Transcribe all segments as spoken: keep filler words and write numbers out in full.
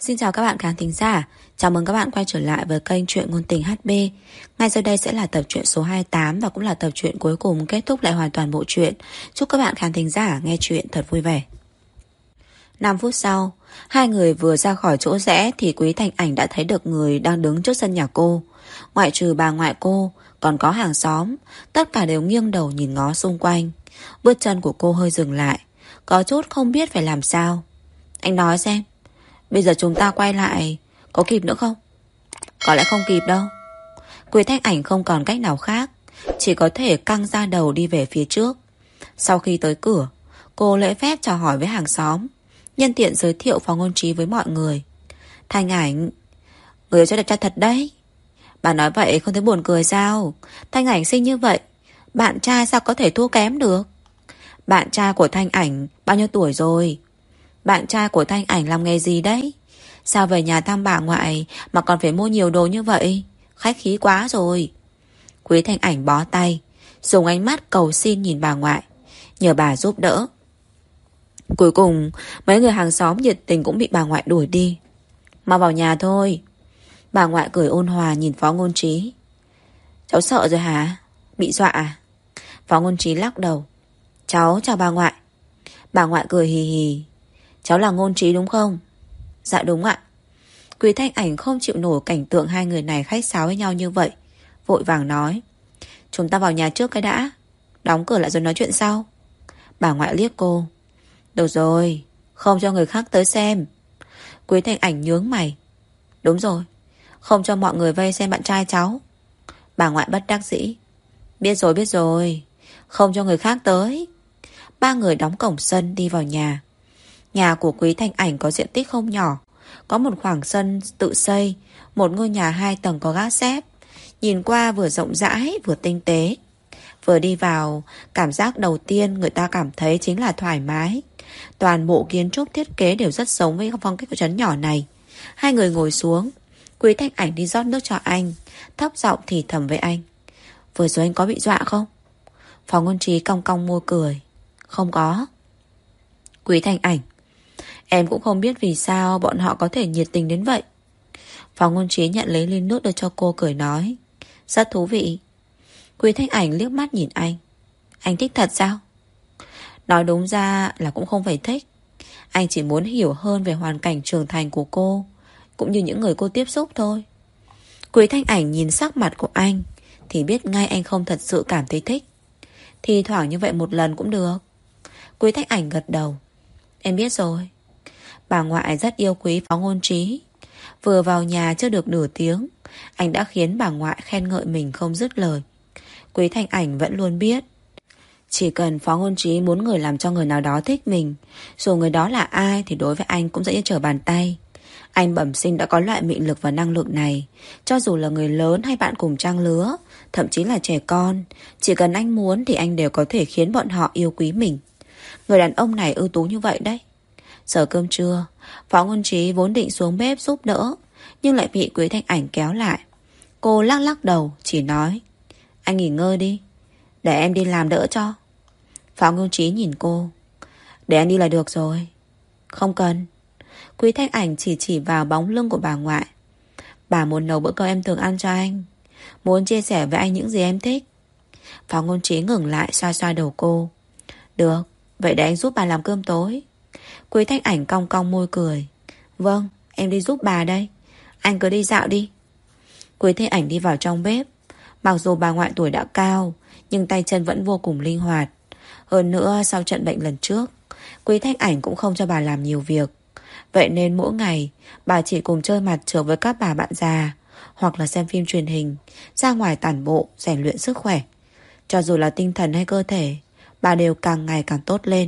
Xin chào các bạn khán thính giả. Chào mừng các bạn quay trở lại với kênh Truyện Ngôn Tình hát bê. Ngay sau đây sẽ là tập truyện số hai mươi tám và cũng là tập truyện cuối cùng kết thúc lại hoàn toàn bộ truyện. Chúc các bạn khán thính giả nghe truyện thật vui vẻ. năm phút sau, hai người vừa ra khỏi chỗ rẽ thì Quý Thanh Ảnh đã thấy được người đang đứng trước sân nhà cô. Ngoại trừ bà ngoại cô, còn có hàng xóm, tất cả đều nghiêng đầu nhìn ngó xung quanh. Bước chân của cô hơi dừng lại, có chút không biết phải làm sao. Anh nói xem, bây giờ chúng ta quay lại có kịp nữa không? Có lẽ không kịp đâu. Quý Thanh Ảnh không còn cách nào khác, chỉ có thể căng ra đầu đi về phía trước. Sau khi tới cửa, cô lễ phép chào hỏi với hàng xóm, nhân tiện giới thiệu Phó Ngôn Trí với mọi người. Thanh Ảnh, người yêu cho đẹp trai thật đấy. Bà nói vậy không thấy buồn cười sao? Thanh Ảnh xinh như vậy, bạn trai sao có thể thua kém được? Bạn trai của Thanh Ảnh bao nhiêu tuổi rồi? Bạn trai của Thanh Ảnh làm nghề gì đấy? Sao về nhà thăm bà ngoại mà còn phải mua nhiều đồ như vậy? Khách khí quá rồi. Quý Thanh Ảnh bó tay, dùng ánh mắt cầu xin nhìn bà ngoại, nhờ bà giúp đỡ. Cuối cùng mấy người hàng xóm nhiệt tình cũng bị bà ngoại đuổi đi. Mau vào nhà thôi. Bà ngoại cười ôn hòa nhìn Phó Ngôn Trí. Cháu sợ rồi hả? Bị dọa à? Phó Ngôn Trí lắc đầu. Cháu chào bà ngoại. Bà ngoại cười hì hì. Cháu là Ngôn Trí đúng không? Dạ đúng ạ. Quý Thanh Ảnh không chịu nổi cảnh tượng hai người này khách sáo với nhau như vậy, vội vàng nói. Chúng ta vào nhà trước cái đã, đóng cửa lại rồi nói chuyện sau. Bà ngoại liếc cô. Được rồi, không cho người khác tới xem. Quý Thanh Ảnh nhướng mày. Đúng rồi, không cho mọi người vây xem bạn trai cháu. Bà ngoại bất đắc dĩ. Biết rồi biết rồi, không cho người khác tới. Ba người đóng cổng sân đi vào nhà. Nhà của Quý Thanh Ảnh có diện tích không nhỏ, có một khoảng sân tự xây, một ngôi nhà hai tầng có gác xép, nhìn qua vừa rộng rãi vừa tinh tế. Vừa đi vào, cảm giác đầu tiên người ta cảm thấy chính là thoải mái. Toàn bộ kiến trúc thiết kế đều rất giống với phong cách của trấn nhỏ này. Hai người ngồi xuống, Quý Thanh Ảnh đi rót nước cho anh, thấp giọng thì thầm với anh. Vừa rồi anh có bị dọa không? Phó Ngôn Trí cong cong môi cười. Không có. Quý Thanh Ảnh, em cũng không biết vì sao bọn họ có thể nhiệt tình đến vậy. Phó Ngôn Trí nhận lấy ly nước đưa cho cô, cười nói. Rất thú vị. Quý Thanh Ảnh liếc mắt nhìn anh. Anh thích thật sao? Nói đúng ra là cũng không phải thích. Anh chỉ muốn hiểu hơn về hoàn cảnh trưởng thành của cô, cũng như những người cô tiếp xúc thôi. Quý Thanh Ảnh nhìn sắc mặt của anh thì biết ngay anh không thật sự cảm thấy thích. Thì thoảng như vậy một lần cũng được. Quý Thanh Ảnh gật đầu. Em biết rồi. Bà ngoại rất yêu quý Phó Ngôn Trí. Vừa vào nhà chưa được nửa tiếng, anh đã khiến bà ngoại khen ngợi mình không dứt lời. Quý Thanh Ảnh vẫn luôn biết, chỉ cần Phó Ngôn Trí muốn người làm cho người nào đó thích mình, dù người đó là ai thì đối với anh cũng dễ như trở bàn tay. Anh bẩm sinh đã có loại mị lực và năng lượng này. Cho dù là người lớn hay bạn cùng trang lứa, thậm chí là trẻ con, chỉ cần anh muốn thì anh đều có thể khiến bọn họ yêu quý mình. Người đàn ông này ưu tú như vậy đấy. Giờ cơm trưa, Phó Ngôn Trí vốn định xuống bếp giúp đỡ, nhưng lại bị Quý Thanh Ảnh kéo lại. Cô lắc lắc đầu, chỉ nói. Anh nghỉ ngơi đi, để em đi làm đỡ cho. Phó Ngôn Trí nhìn cô. Để anh đi là được rồi. Không cần. Quý Thanh Ảnh chỉ chỉ vào bóng lưng của bà ngoại. Bà muốn nấu bữa cơm em thường ăn cho anh, muốn chia sẻ với anh những gì em thích. Phó Ngôn Trí ngừng lại, xoa xoa đầu cô. Được, vậy để anh giúp bà làm cơm tối. Quý Thanh Ảnh cong cong môi cười. Vâng, em đi giúp bà đây. Anh cứ đi dạo đi. Quý Thanh Ảnh đi vào trong bếp. Mặc dù bà ngoại tuổi đã cao, nhưng tay chân vẫn vô cùng linh hoạt. Hơn nữa sau trận bệnh lần trước, Quý Thanh Ảnh cũng không cho bà làm nhiều việc. Vậy nên mỗi ngày bà chỉ cùng chơi mặt trược với các bà bạn già, hoặc là xem phim truyền hình, ra ngoài tản bộ, rèn luyện sức khỏe. Cho dù là tinh thần hay cơ thể, bà đều càng ngày càng tốt lên.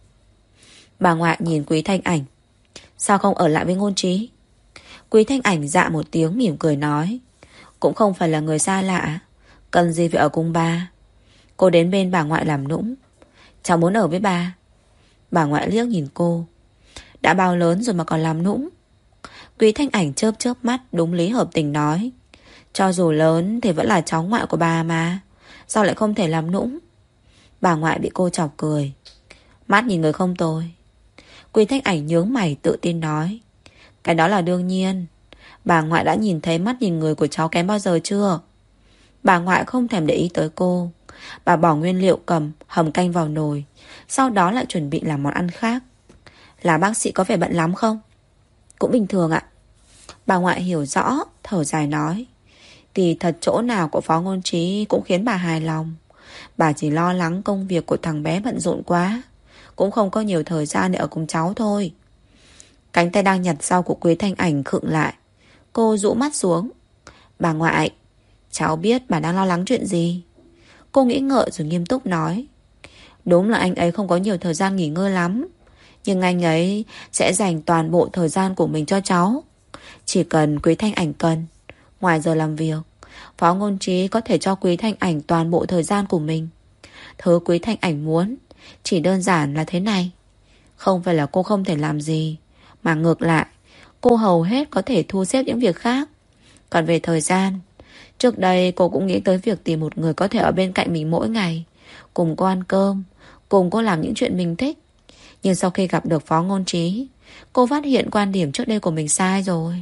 Bà ngoại nhìn Quý Thanh Ảnh. Sao không ở lại với Ngôn Trí? Quý Thanh Ảnh dạ một tiếng mỉm cười nói. Cũng không phải là người xa lạ, cần gì phải ở cùng bà. Cô đến bên bà ngoại làm nũng. Cháu muốn ở với bà. Bà ngoại liếc nhìn cô. Đã bao lớn rồi mà còn làm nũng? Quý Thanh Ảnh chớp chớp mắt, đúng lý hợp tình nói. Cho dù lớn thì vẫn là cháu ngoại của bà mà, sao lại không thể làm nũng? Bà ngoại bị cô chọc cười. Mắt nhìn người không tồi. Quý Thanh Ảnh nhướng mày tự tin nói. Cái đó là đương nhiên. Bà ngoại đã nhìn thấy mắt nhìn người của cháu kém bao giờ chưa? Bà ngoại không thèm để ý tới cô. Bà bỏ nguyên liệu cầm, hầm canh vào nồi, sau đó lại chuẩn bị làm món ăn khác. Là bác sĩ có vẻ bận lắm không? Cũng bình thường ạ. Bà ngoại hiểu rõ, thở dài nói. Kỳ thật chỗ nào của Phó Ngôn Trí cũng khiến bà hài lòng. Bà chỉ lo lắng công việc của thằng bé bận rộn quá, cũng không có nhiều thời gian để ở cùng cháu thôi. Cánh tay đang nhặt rau của Quý Thanh Ảnh khựng lại. Cô rũ mắt xuống. Bà ngoại, cháu biết bà đang lo lắng chuyện gì. Cô nghĩ ngợi rồi nghiêm túc nói. Đúng là anh ấy không có nhiều thời gian nghỉ ngơi lắm, nhưng anh ấy sẽ dành toàn bộ thời gian của mình cho cháu. Chỉ cần Quý Thanh Ảnh cần, ngoài giờ làm việc, Phó Ngôn Trí có thể cho Quý Thanh Ảnh toàn bộ thời gian của mình. Thứ Quý Thanh Ảnh muốn chỉ đơn giản là thế này. Không phải là cô không thể làm gì, mà ngược lại, cô hầu hết có thể thu xếp những việc khác. Còn về thời gian, trước đây cô cũng nghĩ tới việc tìm một người có thể ở bên cạnh mình mỗi ngày, cùng cô ăn cơm, cùng cô làm những chuyện mình thích. Nhưng sau khi gặp được Phó Ngôn Trí, cô phát hiện quan điểm trước đây của mình sai rồi.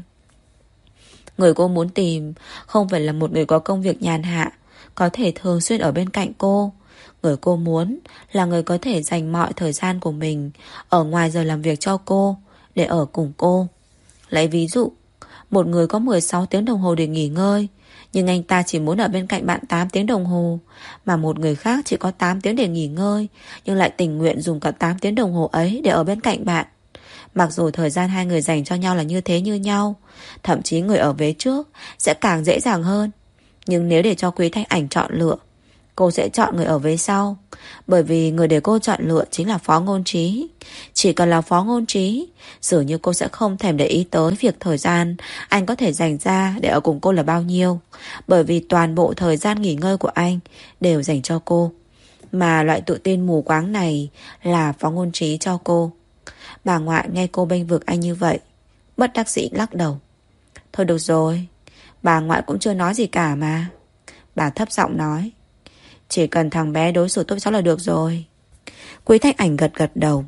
Người cô muốn tìm không phải là một người có công việc nhàn hạ, có thể thường xuyên ở bên cạnh cô. Người cô muốn là người có thể dành mọi thời gian của mình ở ngoài giờ làm việc cho cô, để ở cùng cô. Lấy ví dụ, một người có mười sáu tiếng đồng hồ để nghỉ ngơi, nhưng anh ta chỉ muốn ở bên cạnh bạn tám tiếng đồng hồ. Mà một người khác chỉ có tám tiếng để nghỉ ngơi, nhưng lại tình nguyện dùng cả tám tiếng đồng hồ ấy để ở bên cạnh bạn. Mặc dù thời gian hai người dành cho nhau là như thế như nhau, thậm chí người ở vế trước sẽ càng dễ dàng hơn, nhưng nếu để cho Quý Thanh Ảnh chọn lựa, cô sẽ chọn người ở vế sau. Bởi vì người để cô chọn lựa chính là Phó Ngôn Trí. Chỉ cần là Phó Ngôn Trí, dường như cô sẽ không thèm để ý tới việc thời gian anh có thể dành ra để ở cùng cô là bao nhiêu, bởi vì toàn bộ thời gian nghỉ ngơi của anh đều dành cho cô. Mà loại tự tin mù quáng này là Phó Ngôn Trí cho cô. Bà ngoại nghe cô bênh vực anh như vậy, bất đắc dĩ lắc đầu. Thôi được rồi, bà ngoại cũng chưa nói gì cả mà. Bà thấp giọng nói. Chỉ cần thằng bé đối xử tốt cháu là được rồi. Quý Thanh Ảnh gật gật đầu.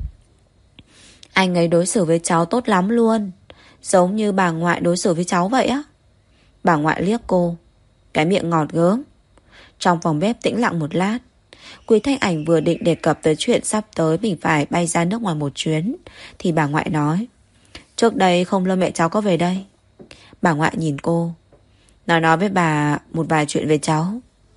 Anh ấy đối xử với cháu tốt lắm luôn, giống như bà ngoại đối xử với cháu vậy á. Bà ngoại liếc cô, cái miệng ngọt gớm. Trong phòng bếp tĩnh lặng một lát. Quý Thanh Ảnh vừa định đề cập tới chuyện sắp tới mình phải bay ra nước ngoài một chuyến, thì bà ngoại nói. Trước đây không lâu mẹ cháu có về đây. Bà ngoại nhìn cô. Nó nói với bà một vài chuyện về cháu.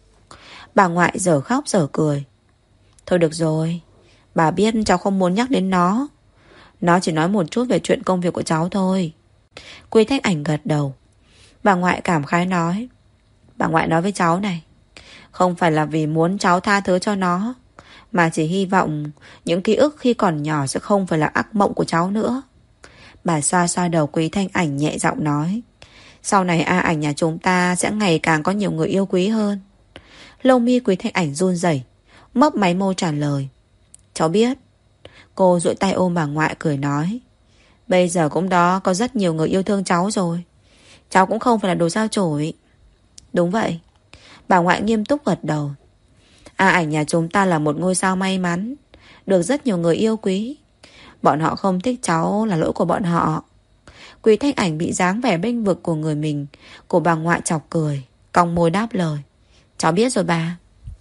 Bà ngoại dở khóc dở cười. Thôi được rồi, bà biết cháu không muốn nhắc đến nó. Nó chỉ nói một chút về chuyện công việc của cháu thôi. Quý Thanh Ảnh gật đầu. Bà ngoại cảm khái nói. Bà ngoại nói với cháu này, không phải là vì muốn cháu tha thứ cho nó, mà chỉ hy vọng những ký ức khi còn nhỏ sẽ không phải là ác mộng của cháu nữa. Bà xoa xoa đầu Quý Thanh Ảnh nhẹ giọng nói. Sau này A Ảnh nhà chúng ta sẽ ngày càng có nhiều người yêu quý hơn. Lông mi Quý Thanh Ảnh run rẩy, mấp máy môi trả lời. Cháu biết. Cô duỗi tay ôm bà ngoại cười nói. Bây giờ cũng đó, có rất nhiều người yêu thương cháu rồi. Cháu cũng không phải là đồ sao chổi. Đúng vậy. Bà ngoại nghiêm túc gật đầu. A Ảnh nhà chúng ta là một ngôi sao may mắn, được rất nhiều người yêu quý. Bọn họ không thích cháu là lỗi của bọn họ. Quý Thanh Ảnh bị dáng vẻ bênh vực của người mình của bà ngoại chọc cười, cong môi đáp lời. Cháu biết rồi bà.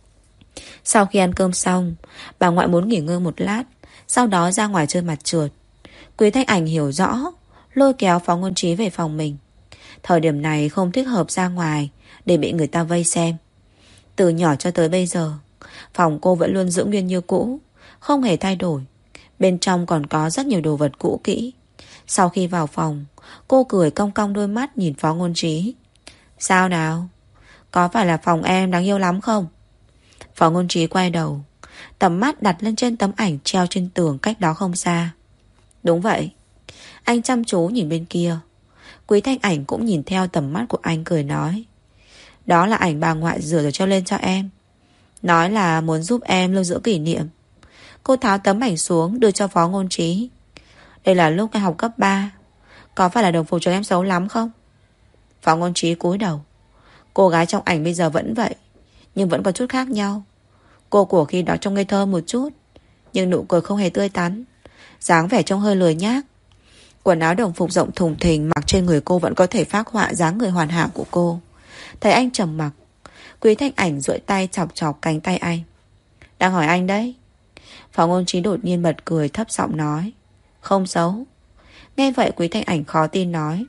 Sau khi ăn cơm xong, bà ngoại muốn nghỉ ngơi một lát, sau đó ra ngoài chơi mặt trượt. Quý Thanh Ảnh hiểu rõ, lôi kéo Phó Ngôn Trí về phòng mình. Thời điểm này không thích hợp ra ngoài để bị người ta vây xem. Từ nhỏ cho tới bây giờ, phòng cô vẫn luôn giữ nguyên như cũ, không hề thay đổi. Bên trong còn có rất nhiều đồ vật cũ kỹ. Sau khi vào phòng, cô cười cong cong đôi mắt nhìn Phó Ngôn Trí. Sao nào? Có phải là phòng em đáng yêu lắm không? Phó Ngôn Trí quay đầu, tầm mắt đặt lên trên tấm ảnh treo trên tường cách đó không xa. Đúng vậy. Anh chăm chú nhìn bên kia. Quý Thanh Ảnh cũng nhìn theo tầm mắt của anh cười nói. Đó là ảnh bà ngoại rửa rồi treo lên cho em, nói là muốn giúp em lưu giữ kỷ niệm. Cô tháo tấm ảnh xuống đưa cho Phó Ngôn Trí. Đây là lúc em học cấp ba. Có phải là đồng phục trường em xấu lắm không? Phó Ngôn Trí cúi đầu. Cô gái trong ảnh bây giờ vẫn vậy, nhưng vẫn có chút khác nhau. Cô của khi đó trông ngây thơ một chút, nhưng nụ cười không hề tươi tắn, dáng vẻ trông hơi lười nhác. Quần áo đồng phục rộng thùng thình mặc trên người cô vẫn có thể phác họa dáng người hoàn hảo của cô. Thấy anh trầm mặc, Quý Thanh Ảnh duỗi tay chọc chọc cánh tay anh. Đang hỏi anh đấy. Phó Ngôn Trí đột nhiên bật cười thấp giọng nói. Không xấu. Nghe vậy Quý Thanh Ảnh khó tin nói.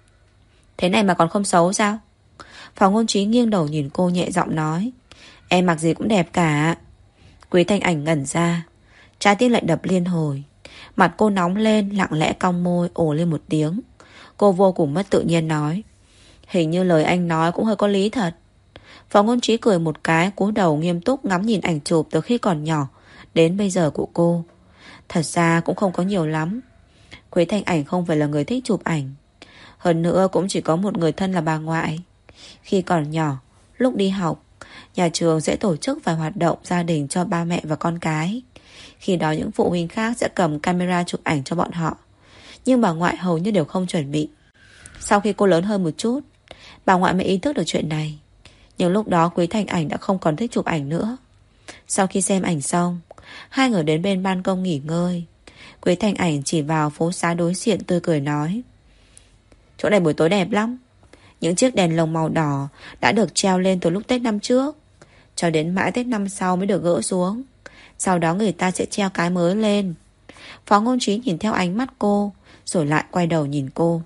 Thế này mà còn không xấu sao? Phó Ngôn Trí nghiêng đầu nhìn cô nhẹ giọng nói. Em mặc gì cũng đẹp cả. Quý Thanh Ảnh ngẩn ra, trái tim lại đập liên hồi. Mặt cô nóng lên, lặng lẽ cong môi ồ lên một tiếng. Cô vô cùng mất tự nhiên nói. Hình như lời anh nói cũng hơi có lý thật. Phó Ngôn Trí cười một cái, cúi đầu nghiêm túc ngắm nhìn ảnh chụp từ khi còn nhỏ đến bây giờ của cô. Thật ra cũng không có nhiều lắm. Quý Thanh Ảnh không phải là người thích chụp ảnh. Hơn nữa cũng chỉ có một người thân là bà ngoại. Khi còn nhỏ, lúc đi học, nhà trường sẽ tổ chức vài hoạt động gia đình cho ba mẹ và con cái. Khi đó những phụ huynh khác sẽ cầm camera chụp ảnh cho bọn họ. Nhưng bà ngoại hầu như đều không chuẩn bị. Sau khi cô lớn hơn một chút, bà ngoại mới ý thức được chuyện này. Nhưng lúc đó Quý Thanh Ảnh đã không còn thích chụp ảnh nữa. Sau khi xem ảnh xong, hai người đến bên ban công nghỉ ngơi. Quý Thanh Ảnh chỉ vào phố xá đối diện tươi cười nói. Chỗ này buổi tối đẹp lắm. Những chiếc đèn lồng màu đỏ đã được treo lên từ lúc Tết năm trước, cho đến mãi Tết năm sau mới được gỡ xuống. Sau đó người ta sẽ treo cái mới lên. Phó Ngôn Trí nhìn theo ánh mắt cô, rồi lại quay đầu nhìn cô.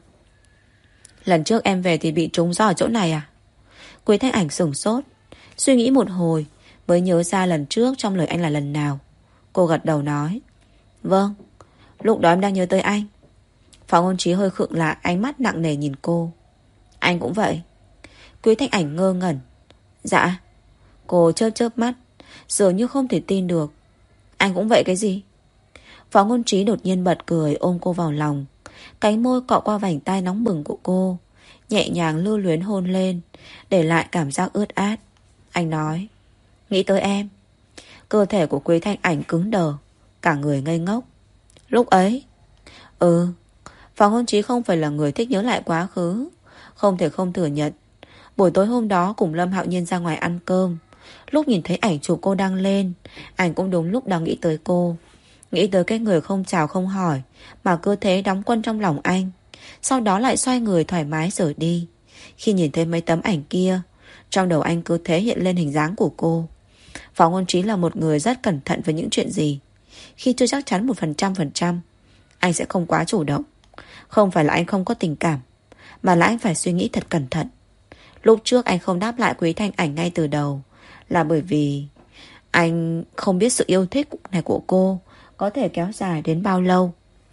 Lần trước em về thì bị trúng gió ở chỗ này à? Quý Thanh Ảnh sửng sốt, suy nghĩ một hồi mới nhớ ra lần trước trong lời anh là lần nào. Cô gật đầu nói. Vâng, lúc đó em đang nhớ tới anh. Phó Ngôn Trí hơi khựng lại, ánh mắt nặng nề nhìn cô. Anh cũng vậy. Quý Thanh Ảnh ngơ ngẩn. Dạ. Cô chớp chớp mắt, dường như không thể tin được. Anh cũng vậy cái gì? Phó Ngôn Trí đột nhiên bật cười, ôm cô vào lòng. Cánh môi cọ qua vành tai nóng bừng của cô, nhẹ nhàng lưu luyến hôn lên, để lại cảm giác ướt át. Anh nói. Nghĩ tới em. Cơ thể của Quý Thanh Ảnh cứng đờ, cả người ngây ngốc. Lúc ấy. Ừ. Phó Ngôn Trí không phải là người thích nhớ lại quá khứ. Không thể không thừa nhận, buổi tối hôm đó cùng Lâm Hạo Nhiên ra ngoài ăn cơm, lúc nhìn thấy ảnh chụp cô đăng lên, ảnh cũng đúng lúc đang nghĩ tới cô. Nghĩ tới cái người không chào không hỏi mà cứ thế đóng quân trong lòng anh, sau đó lại xoay người thoải mái rời đi. Khi nhìn thấy mấy tấm ảnh kia, trong đầu anh cứ thế hiện lên hình dáng của cô. Phó Ngôn Trí là một người rất cẩn thận với những chuyện gì. Khi chưa chắc chắn một phần trăm phần trăm, anh sẽ không quá chủ động. Không phải là anh không có tình cảm, mà là anh phải suy nghĩ thật cẩn thận. Lúc trước anh không đáp lại Quý Thanh Ảnh ngay từ đầu là bởi vì anh không biết sự yêu thích này của cô có thể kéo dài đến bao lâu.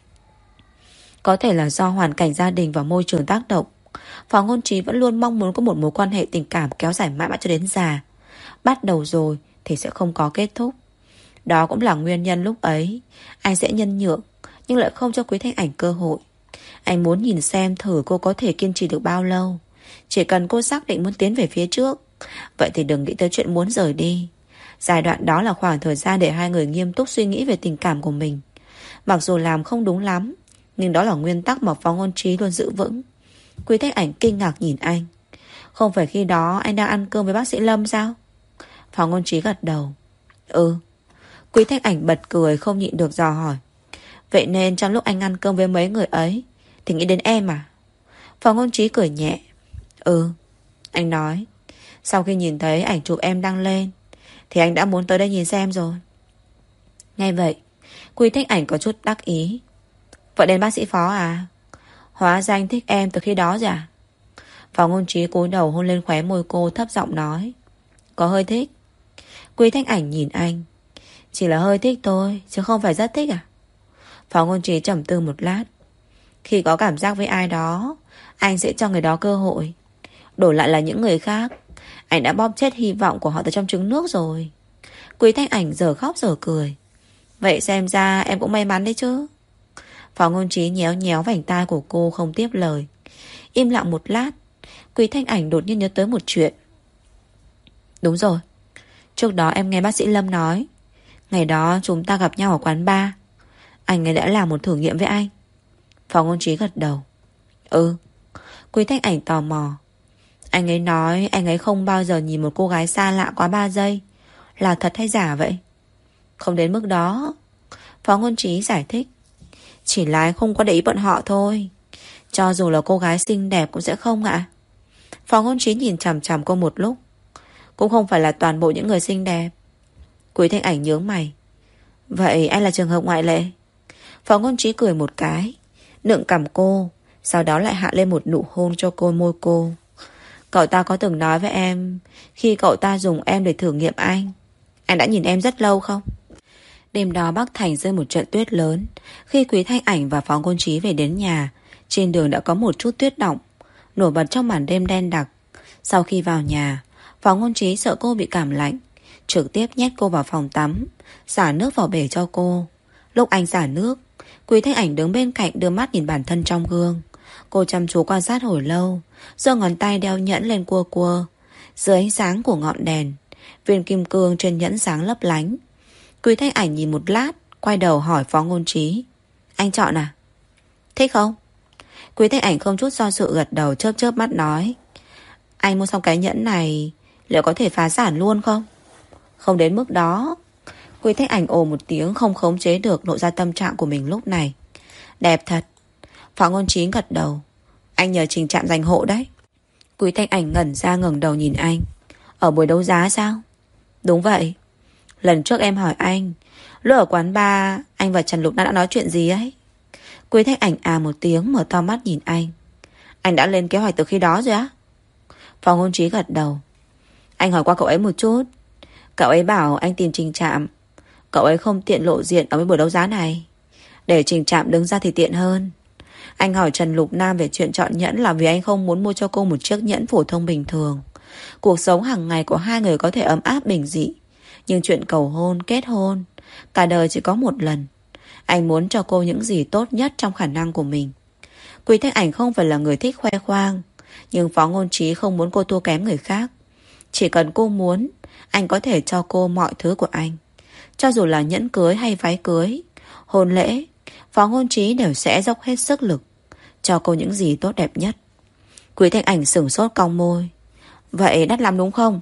Có thể là do hoàn cảnh gia đình và môi trường tác động. Phó Ngôn Trí vẫn luôn mong muốn có một mối quan hệ tình cảm kéo dài mãi mãi cho đến già. Bắt đầu rồi thì sẽ không có kết thúc. Đó cũng là nguyên nhân lúc ấy anh sẽ nhân nhượng, nhưng lại không cho Quý Thanh Ảnh cơ hội. Anh muốn nhìn xem thử cô có thể kiên trì được bao lâu. Chỉ cần cô xác định muốn tiến về phía trước, vậy thì đừng nghĩ tới chuyện muốn rời đi. Giai đoạn đó là khoảng thời gian để hai người nghiêm túc suy nghĩ về tình cảm của mình. Mặc dù làm không đúng lắm, nhưng đó là nguyên tắc mà Phó Ngôn Trí luôn giữ vững. Quý Thanh Ảnh kinh ngạc nhìn anh. Không phải khi đó anh đang ăn cơm với bác sĩ Lâm sao? Phó Ngôn Trí gật đầu. Ừ. Quý Thanh Ảnh bật cười không nhịn được dò hỏi. Vậy nên trong lúc anh ăn cơm với mấy người ấy thì nghĩ đến em à? Phó Ngôn Trí cười nhẹ. Ừ. Anh nói. Sau khi nhìn thấy ảnh chụp em đăng lên thì anh đã muốn tới đây nhìn xem rồi. Nghe vậy Quý Thanh Ảnh có chút đắc ý. Vậy đến bác sĩ Phó à? Hóa ra anh thích em từ khi đó rồi à? Phó Ngôn Trí cúi đầu hôn lên khóe môi cô, thấp giọng nói. Có hơi thích. Quý Thanh Ảnh nhìn anh. Chỉ là hơi thích thôi, chứ không phải rất thích à? Phó Ngôn Trí trầm tư một lát. Khi có cảm giác với ai đó, anh sẽ cho người đó cơ hội. Đổi lại là những người khác, anh đã bóp chết hy vọng của họ từ trong trứng nước rồi. Quý Thanh Ảnh giờ khóc giờ cười. Vậy xem ra em cũng may mắn đấy chứ. Phó Ngôn Trí nhéo nhéo vành tai của cô, không tiếp lời. Im lặng một lát, Quý Thanh Ảnh đột nhiên nhớ tới một chuyện. Đúng rồi, trước đó em nghe bác sĩ Lâm nói, ngày đó chúng ta gặp nhau ở quán bar, anh ấy đã làm một thử nghiệm với anh. Phó Ngôn Trí gật đầu. Ừ. Quý Thanh Ảnh tò mò. Anh ấy nói anh ấy không bao giờ nhìn một cô gái xa lạ quá ba giây. Là thật hay giả vậy? Không đến mức đó. Phó Ngôn Trí giải thích. Chỉ là anh không có để ý bọn họ thôi. Cho dù là cô gái xinh đẹp cũng sẽ không ạ. Phó Ngôn Trí nhìn chằm chằm cô một lúc. Cũng không phải là toàn bộ những người xinh đẹp. Quý Thanh Ảnh nhướng mày. Vậy anh là trường hợp ngoại lệ? Phó Ngôn Trí cười một cái, nựng cằm cô, sau đó lại hạ lên một nụ hôn cho cô môi cô. Cậu ta có từng nói với em, khi cậu ta dùng em để thử nghiệm anh, anh đã nhìn em rất lâu không? Đêm đó Bắc Thành rơi một trận tuyết lớn. Khi Quý Thanh Ảnh và Phó Ngôn Trí về đến nhà, trên đường đã có một chút tuyết đọng, nổi bật trong màn đêm đen đặc. Sau khi vào nhà, Phó Ngôn Trí sợ cô bị cảm lạnh, trực tiếp nhét cô vào phòng tắm, xả nước vào bể cho cô. Lúc anh xả nước, Quý Thanh Ảnh đứng bên cạnh đưa mắt nhìn bản thân trong gương. Cô chăm chú quan sát hồi lâu, giơ ngón tay đeo nhẫn lên cua cua. Dưới ánh sáng của ngọn đèn, viên kim cương trên nhẫn sáng lấp lánh. Quý Thanh Ảnh nhìn một lát, quay đầu hỏi Phó Ngôn Trí. Anh chọn à? Thích không? Quý Thanh Ảnh không chút do dự gật đầu, chớp chớp mắt nói. Anh mua xong cái nhẫn này, liệu có thể phá sản luôn không? Không đến mức đó. Quý Thanh Ảnh ồ một tiếng, không khống chế được lộ ra tâm trạng của mình lúc này. Đẹp thật. Phó Ngôn Trí gật đầu. Anh nhờ Trình Trạm giành hộ đấy. Quý Thanh Ảnh ngẩn ra ngẩng đầu nhìn anh. Ở buổi đấu giá sao? Đúng vậy. Lần trước em hỏi anh, lúc ở quán bar, anh và Trần Lục đã nói chuyện gì ấy? Quý Thanh Ảnh à một tiếng, mở to mắt nhìn anh. Anh đã lên kế hoạch từ khi đó rồi á? Phó Ngôn Trí gật đầu. Anh hỏi qua cậu ấy một chút. Cậu ấy bảo anh tìm Trình Trạm. Cậu ấy không tiện lộ diện ở buổi đấu giá này. Để Trình Trạm đứng ra thì tiện hơn. Anh hỏi Trần Lục Nam về chuyện chọn nhẫn là vì anh không muốn mua cho cô một chiếc nhẫn phổ thông bình thường. Cuộc sống hàng ngày của hai người có thể ấm áp bình dị, nhưng chuyện cầu hôn, kết hôn, cả đời chỉ có một lần. Anh muốn cho cô những gì tốt nhất trong khả năng của mình. Quý Thanh Ảnh không phải là người thích khoe khoang, nhưng Phó Ngôn Trí không muốn cô thua kém người khác. Chỉ cần cô muốn, anh có thể cho cô mọi thứ của anh. Cho dù là nhẫn cưới hay váy cưới, hôn lễ, Phó Ngôn Trí đều sẽ dốc hết sức lực cho cô những gì tốt đẹp nhất. Quý Thanh Ảnh sửng sốt cong môi. Vậy đắt lắm đúng không?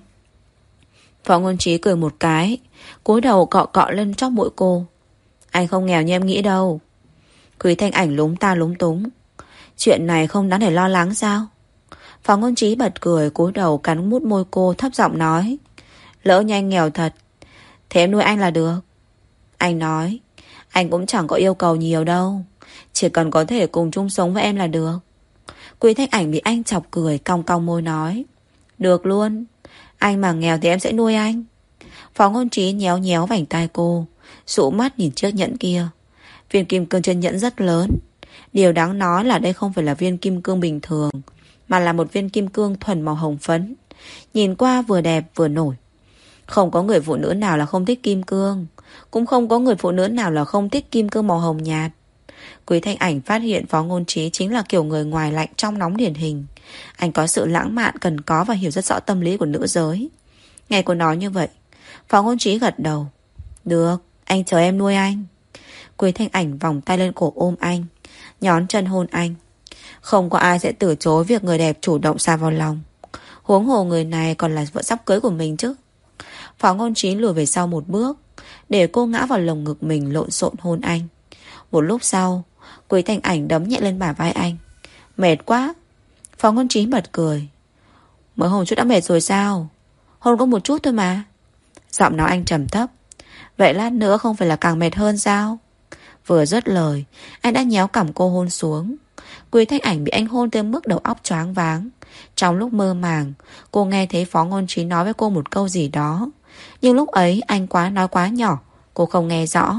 Phó Ngôn Trí cười một cái, cúi đầu cọ cọ lên chóp mũi cô. Anh không nghèo như em nghĩ đâu. Quý Thanh Ảnh lúng ta lúng túng. Chuyện này không đáng để lo lắng sao? Phó Ngôn Trí bật cười, cúi đầu cắn mút môi cô, thấp giọng nói. Lỡ như anh nghèo thật, thế em nuôi anh là được. Anh nói, anh cũng chẳng có yêu cầu nhiều đâu, chỉ cần có thể cùng chung sống với em là được. Quý Thanh Ảnh bị anh chọc cười, cong cong môi nói. Được luôn. Anh mà nghèo thì em sẽ nuôi anh. Phó Ngôn Trí nhéo nhéo vành tai cô, dụ mắt nhìn chiếc nhẫn kia. Viên kim cương trên nhẫn rất lớn. Điều đáng nói là đây không phải là viên kim cương bình thường, mà là một viên kim cương thuần màu hồng phấn. Nhìn qua vừa đẹp vừa nổi. Không có người phụ nữ nào là không thích kim cương, cũng không có người phụ nữ nào là không thích kim cương màu hồng nhạt. Quý Thanh Ảnh phát hiện Phó Ngôn Trí chính là kiểu người ngoài lạnh trong nóng điển hình. Anh có sự lãng mạn cần có và hiểu rất rõ tâm lý của nữ giới. Nghe cô nói như vậy, Phó Ngôn Trí gật đầu. Được, anh chờ em nuôi anh. Quý Thanh Ảnh vòng tay lên cổ ôm anh, nhón chân hôn anh. Không có ai sẽ từ chối việc người đẹp chủ động sa vào lòng. Huống hồ người này còn là vợ sắp cưới của mình chứ. Phó Ngôn Trí lùi về sau một bước, để cô ngã vào lồng ngực mình, lộn xộn hôn anh. Một lúc sau, Quý Thanh Ảnh đấm nhẹ lên bả vai anh. Mệt quá. Phó Ngôn Trí bật cười. Mới hôn chút đã mệt rồi sao? Hôn có một chút thôi mà. Giọng nói anh trầm thấp. Vậy lát nữa không phải là càng mệt hơn sao? Vừa dứt lời, anh đã nhéo cằm cô hôn xuống. Quý Thanh Ảnh bị anh hôn tới mức đầu óc choáng váng. Trong lúc mơ màng, cô nghe thấy Phó Ngôn Trí nói với cô một câu gì đó, nhưng lúc ấy anh quá nói quá nhỏ, cô không nghe rõ.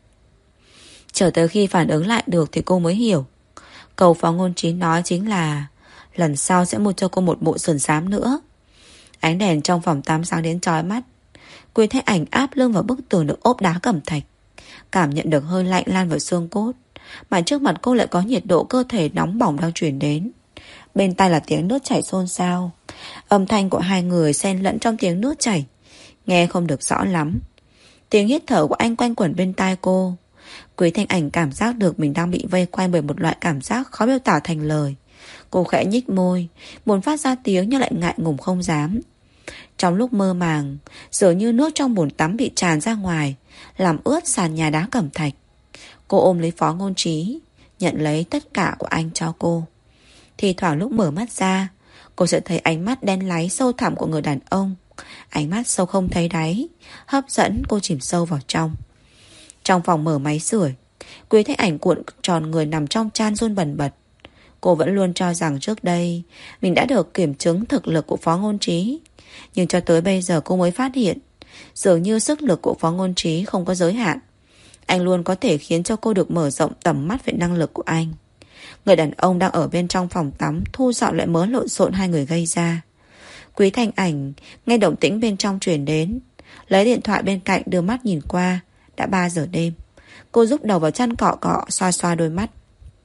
Chờ tới khi phản ứng lại được thì cô mới hiểu. Câu Phó Ngôn Trí nói chính là lần sau sẽ mua cho cô một bộ sườn xám nữa. Ánh đèn trong phòng tắm sáng đến chói mắt. Quý Thanh Ảnh áp lưng vào bức tường được ốp đá cẩm thạch, cảm nhận được hơi lạnh lan vào xương cốt, mà trước mặt cô lại có nhiệt độ cơ thể nóng bỏng đang truyền đến. Bên tai là tiếng nước chảy xôn xao. Âm thanh của hai người xen lẫn trong tiếng nước chảy, nghe không được rõ lắm. Tiếng hít thở của anh quanh quẩn bên tai cô. Quý Thanh Ảnh cảm giác được mình đang bị vây quanh bởi một loại cảm giác khó miêu tả thành lời. Cô khẽ nhích môi, muốn phát ra tiếng nhưng lại ngại ngùng không dám. Trong lúc mơ màng, dường như nước trong bồn tắm bị tràn ra ngoài, làm ướt sàn nhà đá cẩm thạch. Cô ôm lấy Phó Ngôn Trí, nhận lấy tất cả của anh cho cô. Thì thoảng lúc mở mắt ra, cô sẽ thấy ánh mắt đen láy sâu thẳm của người đàn ông. Ánh mắt sâu không thấy đáy, hấp dẫn cô chìm sâu vào trong. Trong phòng mở máy sưởi, Quý Thanh Ảnh cuộn tròn người nằm trong chăn run bần bật. Cô vẫn luôn cho rằng trước đây mình đã được kiểm chứng thực lực của Phó Ngôn Trí. Nhưng cho tới bây giờ cô mới phát hiện, dường như sức lực của Phó Ngôn Trí không có giới hạn. Anh luôn có thể khiến cho cô được mở rộng tầm mắt về năng lực của anh. Người đàn ông đang ở bên trong phòng tắm thu dọn lại mớ lộn xộn hai người gây ra. Quý Thanh Ảnh nghe động tĩnh bên trong truyền đến, lấy điện thoại bên cạnh đưa mắt nhìn qua. Đã ba giờ đêm. Cô rúc đầu vào chăn cọ cọ, xoa xoa đôi mắt.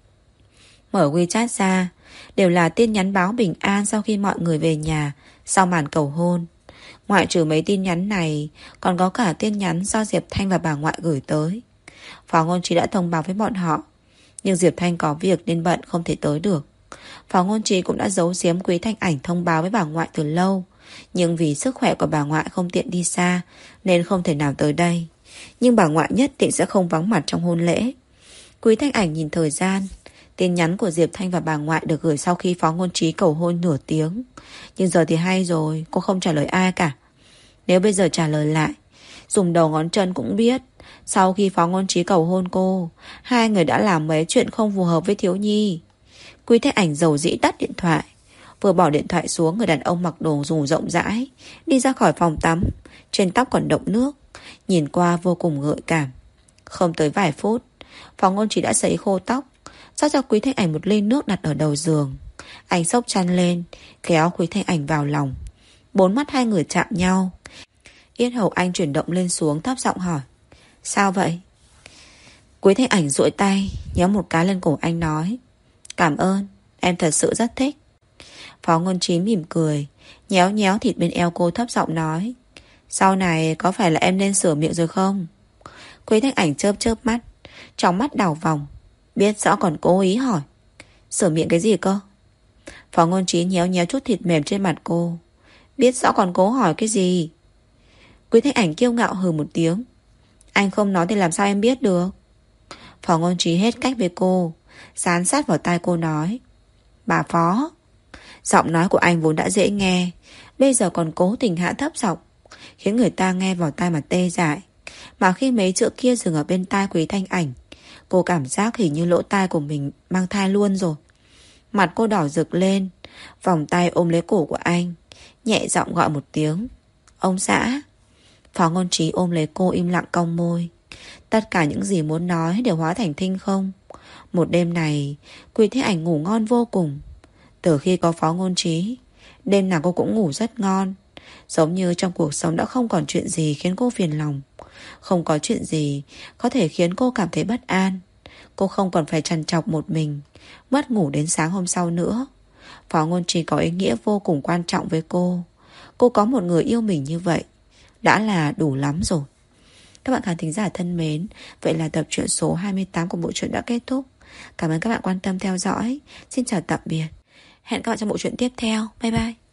Mở WeChat ra, đều là tin nhắn báo bình an sau khi mọi người về nhà sau màn cầu hôn. Ngoại trừ mấy tin nhắn này, còn có cả tin nhắn do Diệp Thanh và bà ngoại gửi tới. Phó Ngôn Trí đã thông báo với bọn họ, nhưng Diệp Thanh có việc nên bận không thể tới được. Phó Ngôn Trí cũng đã giấu giếm Quý Thanh Ảnh thông báo với bà ngoại từ lâu, nhưng vì sức khỏe của bà ngoại không tiện đi xa nên không thể nào tới đây. Nhưng bà ngoại nhất định sẽ không vắng mặt trong hôn lễ. Quý Thanh Ảnh nhìn thời gian. Tin nhắn của Diệp Thanh và bà ngoại được gửi sau khi Phó Ngôn Trí cầu hôn nửa tiếng. Nhưng giờ thì hay rồi, cô không trả lời ai cả. Nếu bây giờ trả lời lại, dùng đầu ngón chân cũng biết, sau khi Phó Ngôn Trí cầu hôn cô, hai người đã làm mấy chuyện không phù hợp với thiếu nhi. Quý Thanh Ảnh dầu dĩ tắt điện thoại. Vừa bỏ điện thoại xuống, người đàn ông mặc đồ dù rộng rãi đi ra khỏi phòng tắm. Trên tóc còn đọng nước, nhìn qua vô cùng gợi cảm. Không tới vài phút, Phó Ngôn Trí đã sấy khô tóc, rót cho Quý Thanh Ảnh một ly nước đặt ở đầu giường. Anh xốc chăn lên, kéo Quý Thanh Ảnh vào lòng. Bốn mắt hai người chạm nhau. Yết hầu anh chuyển động lên xuống, thấp giọng hỏi: sao vậy? Quý Thanh Ảnh duỗi tay nhéo một cái lên cổ anh, nói: cảm ơn, em thật sự rất thích. Phó Ngôn Trí mỉm cười, nhéo nhéo thịt bên eo cô, thấp giọng nói: sau này có phải là em nên sửa miệng rồi không? Quý Thanh Ảnh chớp chớp mắt, trong mắt đảo vòng, biết rõ còn cố ý hỏi: sửa miệng cái gì cơ? Phó Ngôn Trí nhéo nhéo chút thịt mềm trên mặt cô, biết rõ còn cố hỏi cái gì? Quý Thanh Ảnh kiêu ngạo hừ một tiếng: anh không nói thì làm sao em biết được? Phó Ngôn Trí hết cách với cô, dán sát vào tai cô nói: bà Phó. Giọng nói của anh vốn đã dễ nghe, bây giờ còn cố tình hạ thấp giọng, khiến người ta nghe vào tai mà tê dại. Mà khi mấy chữ kia dừng ở bên tai Quý Thanh Ảnh, cô cảm giác hình như lỗ tai của mình mang thai luôn rồi. Mặt cô đỏ rực lên, vòng tay ôm lấy cổ của anh, nhẹ giọng gọi một tiếng: ông xã. Phó Ngôn Trí ôm lấy cô, im lặng cong môi. Tất cả những gì muốn nói đều hóa thành thinh không. Một đêm này, Quý Thanh Ảnh ngủ ngon vô cùng. Từ khi có Phó Ngôn Trí, đêm nào cô cũng ngủ rất ngon. Giống như trong cuộc sống đã không còn chuyện gì khiến cô phiền lòng, không có chuyện gì có thể khiến cô cảm thấy bất an. Cô không còn phải trằn trọc một mình, mất ngủ đến sáng hôm sau nữa. Phó Ngôn Trí có ý nghĩa vô cùng quan trọng với cô. Cô có một người yêu mình như vậy đã là đủ lắm rồi. Các bạn khán thính giả thân mến, vậy là tập truyện số hai mươi tám của bộ truyện đã kết thúc. Cảm ơn các bạn quan tâm theo dõi. Xin chào tạm biệt. Hẹn gặp lại trong bộ truyện tiếp theo. Bye bye.